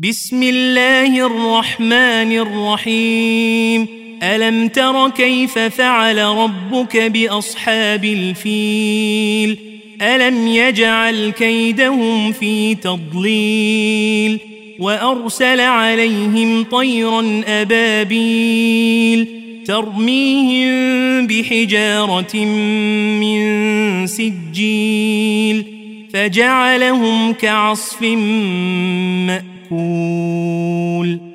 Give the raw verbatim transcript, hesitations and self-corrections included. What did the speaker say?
بسم الله الرحمن الرحيم ألم تر كيف فعل ربك بأصحاب الفيل ألم يجعل كيدهم في تضليل وأرسل عليهم طيرا أبابيل ترميهم بحجارة من سجيل فجعلهم كعصف مأكول